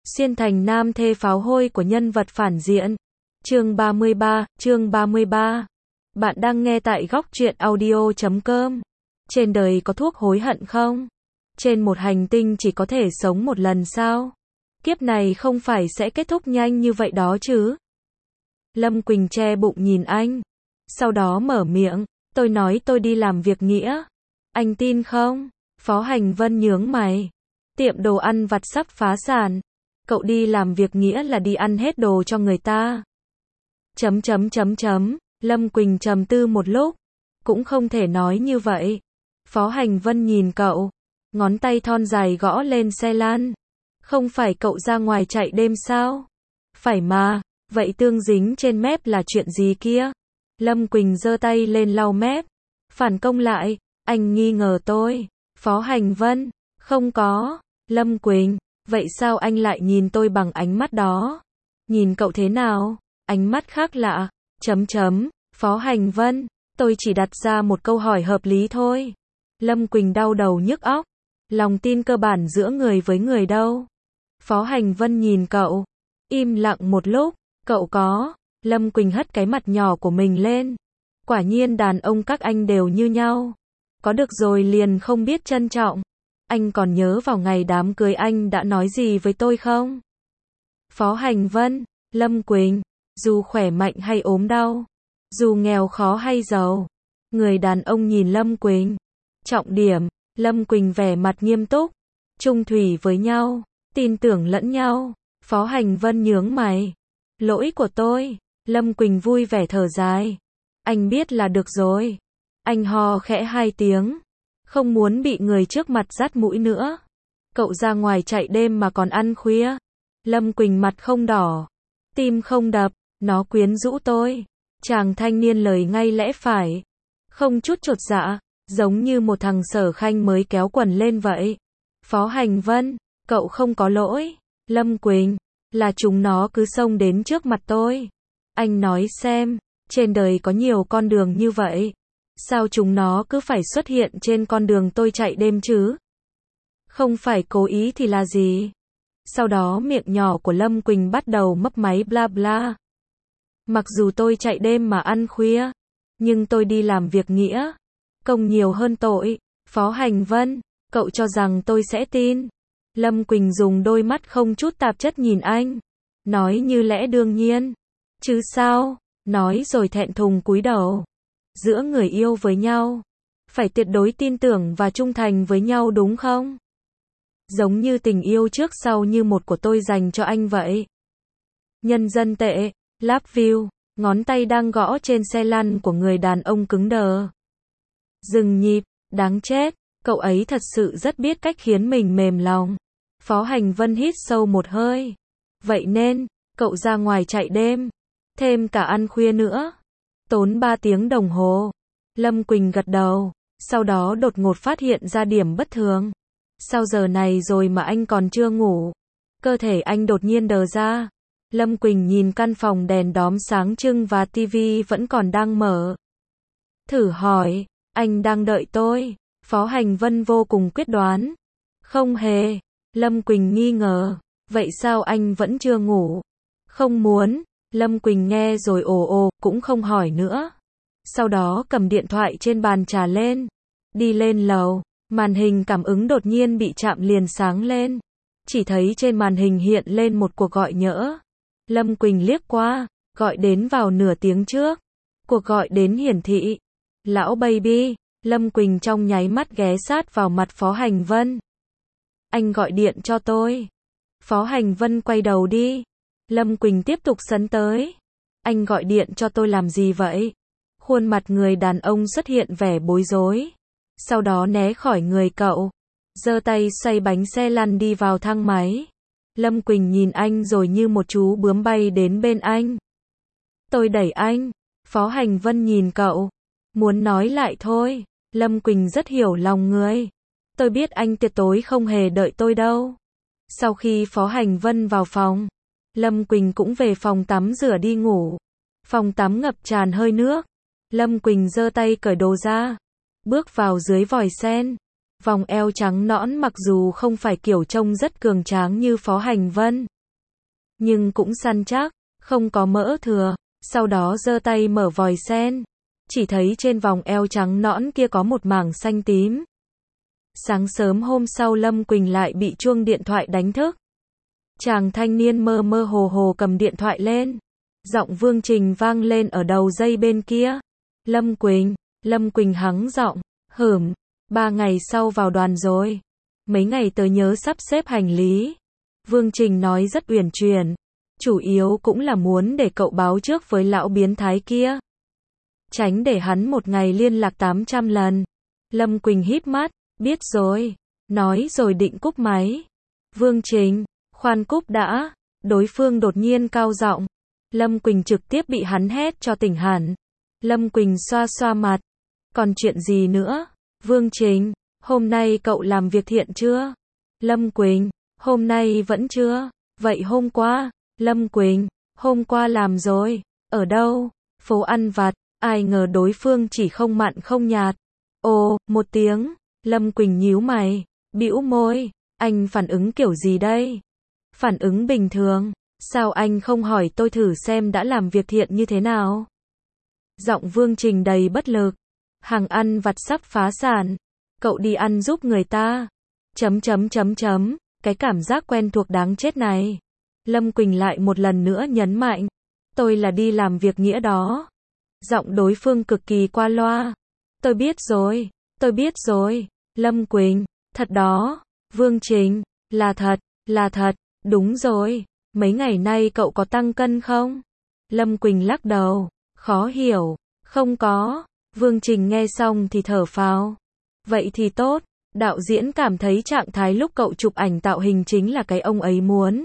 Xuyên thành nam thê pháo hôi của nhân vật phản diện. Chương 33. Bạn đang nghe tại góc truyện audio.com. Trên đời có thuốc hối hận không? Trên một hành tinh chỉ có thể sống một lần sao? Kiếp này không phải sẽ kết thúc nhanh như vậy đó chứ? Lâm Quỳnh che bụng nhìn anh. Sau đó mở miệng, tôi nói tôi đi làm việc nghĩa. Anh tin không? Phó Hành Vân nhướng mày. Tiệm đồ ăn vặt sắp phá sản. Cậu đi làm việc nghĩa là đi ăn hết đồ cho người ta. Lâm Quỳnh trầm tư một lúc. Cũng không thể nói như vậy. Phó Hành Vân nhìn cậu. Ngón tay thon dài gõ lên xe lan. Không phải cậu ra ngoài chạy đêm sao? Phải mà. Vậy tương dính trên mép là chuyện gì kia? Lâm Quỳnh giơ tay lên lau mép. Phản công lại. Anh nghi ngờ tôi. Phó Hành Vân. Không có. Lâm Quỳnh. Vậy sao anh lại nhìn tôi bằng ánh mắt đó? Nhìn cậu thế nào? Ánh mắt khác lạ. Phó Hành Vân. Tôi chỉ đặt ra một câu hỏi hợp lý thôi. Lâm Quỳnh đau đầu nhức óc. Lòng tin cơ bản giữa người với người đâu? Phó Hành Vân nhìn cậu. Im lặng một lúc. Cậu có. Lâm Quỳnh hất cái mặt nhỏ của mình lên. Quả nhiên đàn ông các anh đều như nhau. Có được rồi liền không biết trân trọng. Anh còn nhớ vào ngày đám cưới anh đã nói gì với tôi không? Phó Hành Vân. Lâm Quỳnh. Dù khỏe mạnh hay ốm đau. Dù nghèo khó hay giàu. Người đàn ông nhìn Lâm Quỳnh. Trọng điểm. Lâm Quỳnh vẻ mặt nghiêm túc. Chung thủy với nhau. Tin tưởng lẫn nhau. Phó Hành Vân nhướng mày. Lỗi của tôi. Lâm Quỳnh vui vẻ thở dài. Anh biết là được rồi. Anh ho khẽ 2 tiếng. Không muốn bị người trước mặt dắt mũi nữa. Cậu ra ngoài chạy đêm mà còn ăn khuya. Lâm Quỳnh mặt không đỏ. Tim không đập. Nó quyến rũ tôi. Chàng thanh niên lời ngay lẽ phải. Không chút chột dạ. Giống như một thằng Sở Khanh mới kéo quần lên vậy. Phó Hành Vân. Cậu không có lỗi. Lâm Quỳnh. Là chúng nó cứ xông đến trước mặt tôi. Anh nói xem. Trên đời có nhiều con đường như vậy. Sao chúng nó cứ phải xuất hiện trên con đường tôi chạy đêm chứ? Không phải cố ý thì là gì? Sau đó miệng nhỏ của Lâm Quỳnh bắt đầu mấp máy bla bla. Mặc dù tôi chạy đêm mà ăn khuya, nhưng tôi đi làm việc nghĩa. Công nhiều hơn tội. Phó Hành Vân, cậu cho rằng tôi sẽ tin? Lâm Quỳnh dùng đôi mắt không chút tạp chất nhìn anh. Nói như lẽ đương nhiên. Chứ sao? Nói rồi thẹn thùng cúi đầu. Giữa người yêu với nhau, phải tuyệt đối tin tưởng và trung thành với nhau đúng không? Giống như tình yêu trước sau như một của tôi dành cho anh vậy. Nhân dân tệ, love you, ngón tay đang gõ trên xe lăn của người đàn ông cứng đờ. Dừng nhịp, đáng chết, cậu ấy thật sự rất biết cách khiến mình mềm lòng. Phó Hành Vân hít sâu một hơi. Vậy nên, cậu ra ngoài chạy đêm, thêm cả ăn khuya nữa. Tốn 3 tiếng đồng hồ. Lâm Quỳnh gật đầu. Sau đó đột ngột phát hiện ra điểm bất thường. Sao giờ này rồi mà anh còn chưa ngủ? Cơ thể anh đột nhiên đờ ra. Lâm Quỳnh nhìn căn phòng đèn đóm sáng trưng và tivi vẫn còn đang mở. Thử hỏi, anh đang đợi tôi? Phó Hành Vân vô cùng quyết đoán. Không hề. Lâm Quỳnh nghi ngờ. Vậy sao anh vẫn chưa ngủ? Không muốn. Lâm Quỳnh nghe rồi ồ, cũng không hỏi nữa. Sau đó cầm điện thoại trên bàn trà lên. Đi lên lầu, màn hình cảm ứng đột nhiên bị chạm liền sáng lên. Chỉ thấy trên màn hình hiện lên một cuộc gọi nhỡ. Lâm Quỳnh liếc qua, gọi đến vào nửa tiếng trước. Cuộc gọi đến hiển thị. Lão baby, Lâm Quỳnh trong nháy mắt ghé sát vào mặt Phó Hành Vân. Anh gọi điện cho tôi. Phó Hành Vân quay đầu đi. Lâm Quỳnh tiếp tục sấn tới. Anh gọi điện cho tôi làm gì vậy? Khuôn mặt người đàn ông xuất hiện vẻ bối rối. Sau đó né khỏi người cậu. Giơ tay xoay bánh xe lăn đi vào thang máy. Lâm Quỳnh nhìn anh rồi như một chú bướm bay đến bên anh. Tôi đẩy anh. Phó Hành Vân nhìn cậu. Muốn nói lại thôi. Lâm Quỳnh rất hiểu lòng người. Tôi biết anh tuyệt đối không hề đợi tôi đâu. Sau khi Phó Hành Vân vào phòng, Lâm Quỳnh cũng về phòng tắm rửa đi ngủ. Phòng tắm ngập tràn hơi nước. Lâm Quỳnh giơ tay cởi đồ ra. Bước vào dưới vòi sen. Vòng eo trắng nõn mặc dù không phải kiểu trông rất cường tráng như Phó Hành Vân, nhưng cũng săn chắc, không có mỡ thừa. Sau đó giơ tay mở vòi sen, chỉ thấy trên vòng eo trắng nõn kia có một mảng xanh tím. Sáng sớm hôm sau Lâm Quỳnh lại bị chuông điện thoại đánh thức. Chàng thanh niên mơ mơ hồ hồ cầm điện thoại lên. Giọng Vương Trình vang lên ở đầu dây bên kia. Lâm Quỳnh hắng giọng, 3 ngày sau vào đoàn rồi. Mấy ngày tới nhớ sắp xếp hành lý. Vương Trình nói rất uyển chuyển. Chủ yếu cũng là muốn để cậu báo trước với lão biến thái kia. Tránh để hắn một ngày liên lạc 800 lần. Lâm Quỳnh híp mắt, biết rồi. Nói rồi định cúp máy. Vương Trình, khoan cúp đã. Đối phương đột nhiên cao giọng. Lâm Quỳnh trực tiếp bị hắn hét cho tỉnh hẳn. Lâm Quỳnh xoa xoa mặt. Còn chuyện gì nữa? Vương Trình, hôm nay cậu làm việc thiện chưa? Lâm Quỳnh, hôm nay vẫn chưa. Vậy hôm qua? Lâm Quỳnh, hôm qua làm rồi. Ở đâu? Phố ăn vặt. Ai ngờ đối phương chỉ không mặn không nhạt. Ồ, một tiếng. Lâm Quỳnh nhíu mày, bĩu môi. Anh phản ứng kiểu gì đây? Phản ứng bình thường. Sao anh không hỏi tôi thử xem đã làm việc thiện như thế nào? Giọng Vương Trình đầy bất lực. Hàng ăn vặt sắp phá sản. Cậu đi ăn giúp người ta. Cái cảm giác quen thuộc đáng chết này. Lâm Quỳnh lại một lần nữa nhấn mạnh. Tôi là đi làm việc nghĩa đó. Giọng đối phương cực kỳ qua loa. Tôi biết rồi. Lâm Quỳnh, thật đó. Vương Trình, là thật. Đúng rồi. Mấy ngày nay cậu có tăng cân không? Lâm Quỳnh lắc đầu. Khó hiểu. Không có. Vương Trình nghe xong thì thở phào. Vậy thì tốt. Đạo diễn cảm thấy trạng thái lúc cậu chụp ảnh tạo hình chính là cái ông ấy muốn.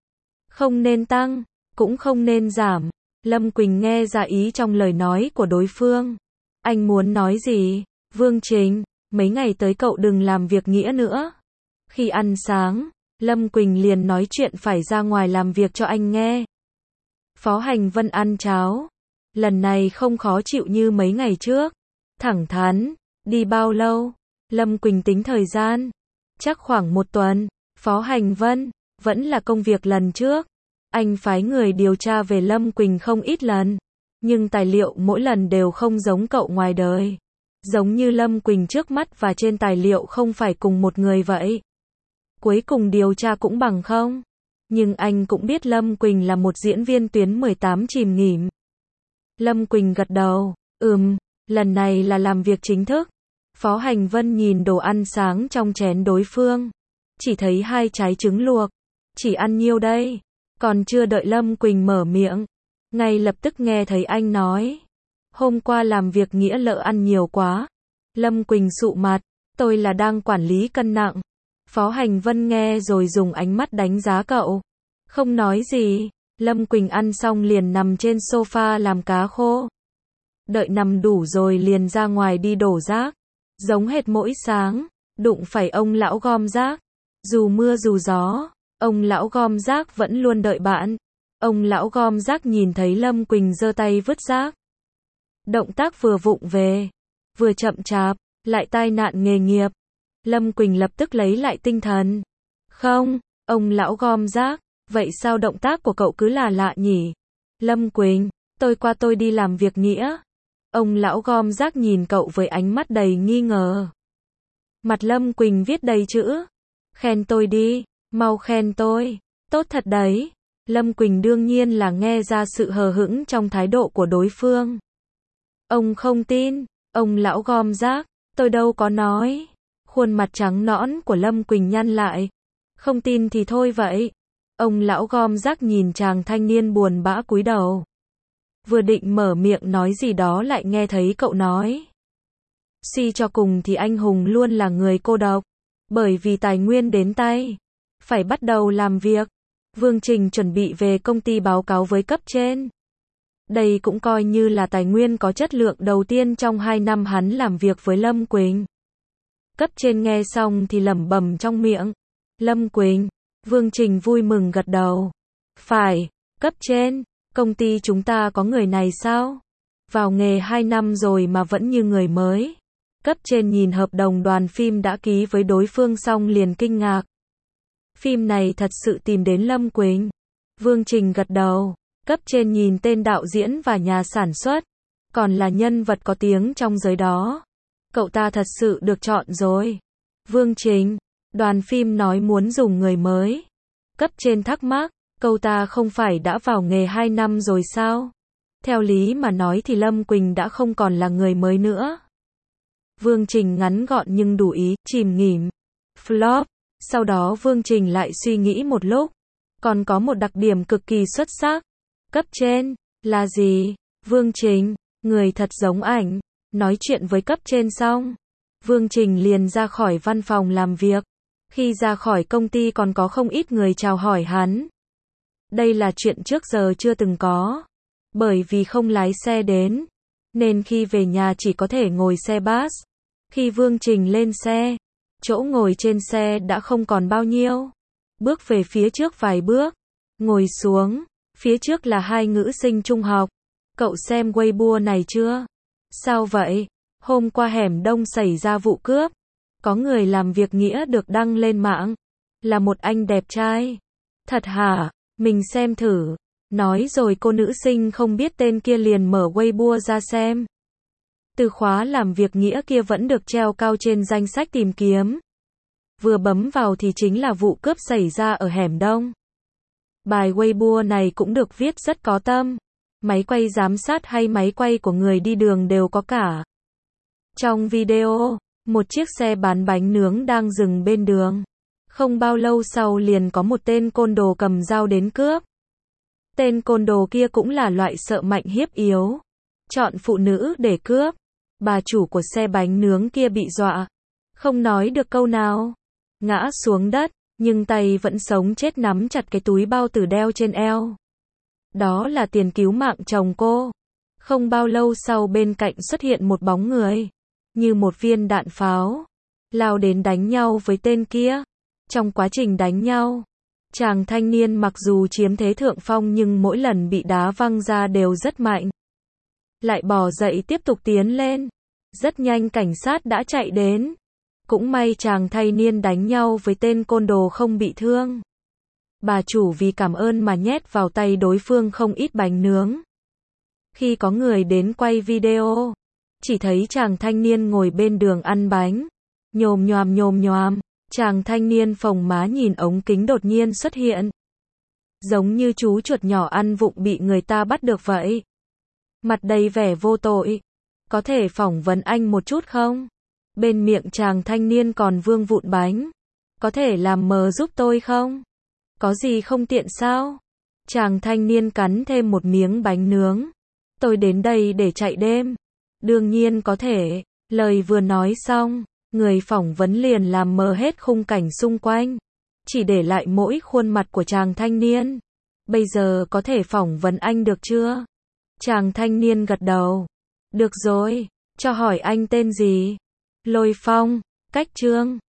Không nên tăng, cũng không nên giảm. Lâm Quỳnh nghe ra ý trong lời nói của đối phương. Anh muốn nói gì? Vương Trình, mấy ngày tới cậu đừng làm việc nghĩa nữa. Khi ăn sáng, Lâm Quỳnh liền nói chuyện phải ra ngoài làm việc cho anh nghe. Phó Hành Vân ăn cháo. Lần này không khó chịu như mấy ngày trước. Thẳng thắn. Đi bao lâu? Lâm Quỳnh tính thời gian. Chắc khoảng 1 tuần. Phó Hành Vân, vẫn là công việc lần trước. Anh phái người điều tra về Lâm Quỳnh không ít lần. Nhưng tài liệu mỗi lần đều không giống cậu ngoài đời. Giống như Lâm Quỳnh trước mắt và trên tài liệu không phải cùng một người vậy. Cuối cùng điều tra cũng bằng không. Nhưng anh cũng biết Lâm Quỳnh là một diễn viên tuyến 18 chìm nghỉm. Lâm Quỳnh gật đầu. Lần này là làm việc chính thức. Phó Hành Vân nhìn đồ ăn sáng trong chén đối phương. Chỉ thấy 2 trái trứng luộc. Chỉ ăn nhiêu đây? Còn chưa đợi Lâm Quỳnh mở miệng. Ngay lập tức nghe thấy anh nói. Hôm qua làm việc nghĩa lỡ ăn nhiều quá. Lâm Quỳnh sụ mặt. Tôi là đang quản lý cân nặng. Phó Hành Vân nghe rồi dùng ánh mắt đánh giá cậu. Không nói gì. Lâm Quỳnh ăn xong liền nằm trên sofa làm cá khô. Đợi nằm đủ rồi liền ra ngoài đi đổ rác. Giống hệt mỗi sáng, đụng phải ông lão gom rác. Dù mưa dù gió, ông lão gom rác vẫn luôn đợi bạn. Ông lão gom rác nhìn thấy Lâm Quỳnh giơ tay vứt rác. Động tác vừa vụng về, vừa chậm chạp, lại tai nạn nghề nghiệp. Lâm Quỳnh lập tức lấy lại tinh thần. Không, ông lão gom rác, vậy sao động tác của cậu cứ là lạ nhỉ? Lâm Quỳnh, tôi đi làm việc nghĩa. Ông lão gom rác nhìn cậu với ánh mắt đầy nghi ngờ. Mặt Lâm Quỳnh viết đầy chữ. Khen tôi đi, mau khen tôi. Tốt thật đấy. Lâm Quỳnh đương nhiên là nghe ra sự hờ hững trong thái độ của đối phương. Ông không tin, ông lão gom rác, tôi đâu có nói. Khuôn mặt trắng nõn của Lâm Quỳnh nhăn lại. Không tin thì thôi vậy. Ông lão gom rác nhìn chàng thanh niên buồn bã cúi đầu. Vừa định mở miệng nói gì đó lại nghe thấy cậu nói. Suy cho cùng thì anh hùng luôn là người cô độc. Bởi vì tài nguyên đến tay. Phải bắt đầu làm việc. Vương Trình chuẩn bị về công ty báo cáo với cấp trên. Đây cũng coi như là tài nguyên có chất lượng đầu tiên trong 2 năm hắn làm việc với Lâm Quỳnh. Cấp trên nghe xong thì lẩm bẩm trong miệng. Lâm Quỳnh. Vương Trình vui mừng gật đầu. Phải, cấp trên, công ty chúng ta có người này sao? Vào nghề 2 năm rồi mà vẫn như người mới. Cấp trên nhìn hợp đồng đoàn phim đã ký với đối phương xong liền kinh ngạc. Phim này thật sự tìm đến Lâm Quỳnh. Vương Trình gật đầu. Cấp trên nhìn tên đạo diễn và nhà sản xuất, còn là nhân vật có tiếng trong giới đó. Cậu ta thật sự được chọn rồi. Vương Trình, đoàn phim nói muốn dùng người mới. Cấp trên thắc mắc, cậu ta không phải đã vào nghề 2 năm rồi sao? Theo lý mà nói thì Lâm Quỳnh đã không còn là người mới nữa. Vương Trình ngắn gọn nhưng đủ ý, chìm nghỉm. Flop. Sau đó Vương Trình lại suy nghĩ một lúc. Còn có một đặc điểm cực kỳ xuất sắc. Cấp trên, là gì? Vương Trình, người thật giống ảnh. Nói chuyện với cấp trên xong, Vương Trình liền ra khỏi văn phòng làm việc. Khi ra khỏi công ty còn có không ít người chào hỏi hắn. Đây là chuyện trước giờ chưa từng có. Bởi vì không lái xe đến, nên khi về nhà chỉ có thể ngồi xe bus. Khi Vương Trình lên xe, chỗ ngồi trên xe đã không còn bao nhiêu. Bước về phía trước vài bước, ngồi xuống, phía trước là 2 nữ sinh trung học. Cậu xem Weibo này chưa? Sao vậy? Hôm qua hẻm Đông xảy ra vụ cướp. Có người làm việc nghĩa được đăng lên mạng. Là một anh đẹp trai. Thật hả? Mình xem thử. Nói rồi cô nữ sinh không biết tên kia liền mở Weibo ra xem. Từ khóa làm việc nghĩa kia vẫn được treo cao trên danh sách tìm kiếm. Vừa bấm vào thì chính là vụ cướp xảy ra ở hẻm Đông. Bài Weibo này cũng được viết rất có tâm. Máy quay giám sát hay máy quay của người đi đường đều có cả. Trong video, một chiếc xe bán bánh nướng đang dừng bên đường. Không bao lâu sau liền có một tên côn đồ cầm dao đến cướp. Tên côn đồ kia cũng là loại sợ mạnh hiếp yếu. Chọn phụ nữ để cướp. Bà chủ của xe bánh nướng kia bị dọa. Không nói được câu nào. Ngã xuống đất, nhưng tay vẫn sống chết nắm chặt cái túi bao tử đeo trên eo. Đó là tiền cứu mạng chồng cô. Không bao lâu sau bên cạnh xuất hiện một bóng người. Như một viên đạn pháo. Lao đến đánh nhau với tên kia. Trong quá trình đánh nhau, chàng thanh niên mặc dù chiếm thế thượng phong nhưng mỗi lần bị đá văng ra đều rất mạnh. Lại bò dậy tiếp tục tiến lên. Rất nhanh cảnh sát đã chạy đến. Cũng may chàng thanh niên đánh nhau với tên côn đồ không bị thương. Bà chủ vì cảm ơn mà nhét vào tay đối phương không ít bánh nướng. Khi có người đến quay video, chỉ thấy chàng thanh niên ngồi bên đường ăn bánh. Nhồm nhoàm. Chàng thanh niên phồng má nhìn ống kính đột nhiên xuất hiện. Giống như chú chuột nhỏ ăn vụng bị người ta bắt được vậy. Mặt đầy vẻ vô tội. Có thể phỏng vấn anh một chút không? Bên miệng chàng thanh niên còn vương vụn bánh. Có thể làm mờ giúp tôi không? Có gì không tiện sao? Chàng thanh niên cắn thêm một miếng bánh nướng. Tôi đến đây để chạy đêm. Đương nhiên có thể. Lời vừa nói xong, người phỏng vấn liền làm mờ hết khung cảnh xung quanh. Chỉ để lại mỗi khuôn mặt của chàng thanh niên. Bây giờ có thể phỏng vấn anh được chưa? Chàng thanh niên gật đầu. Được rồi, cho hỏi anh tên gì? Lôi Phong, Cách Trương.